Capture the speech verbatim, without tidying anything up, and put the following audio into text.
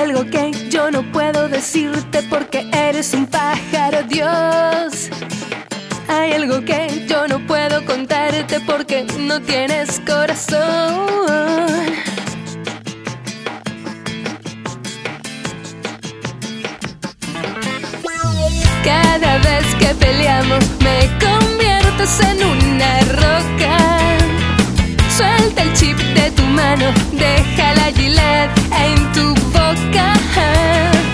algo que yo no puedo decirte porque eres un pájaro, Dios. Hay algo que yo no puedo contarte porque no tienes corazón. Cada vez que peleamos me conviertes en una roca. Suelta el chip de tu mano, deja la Gillette en tu boca.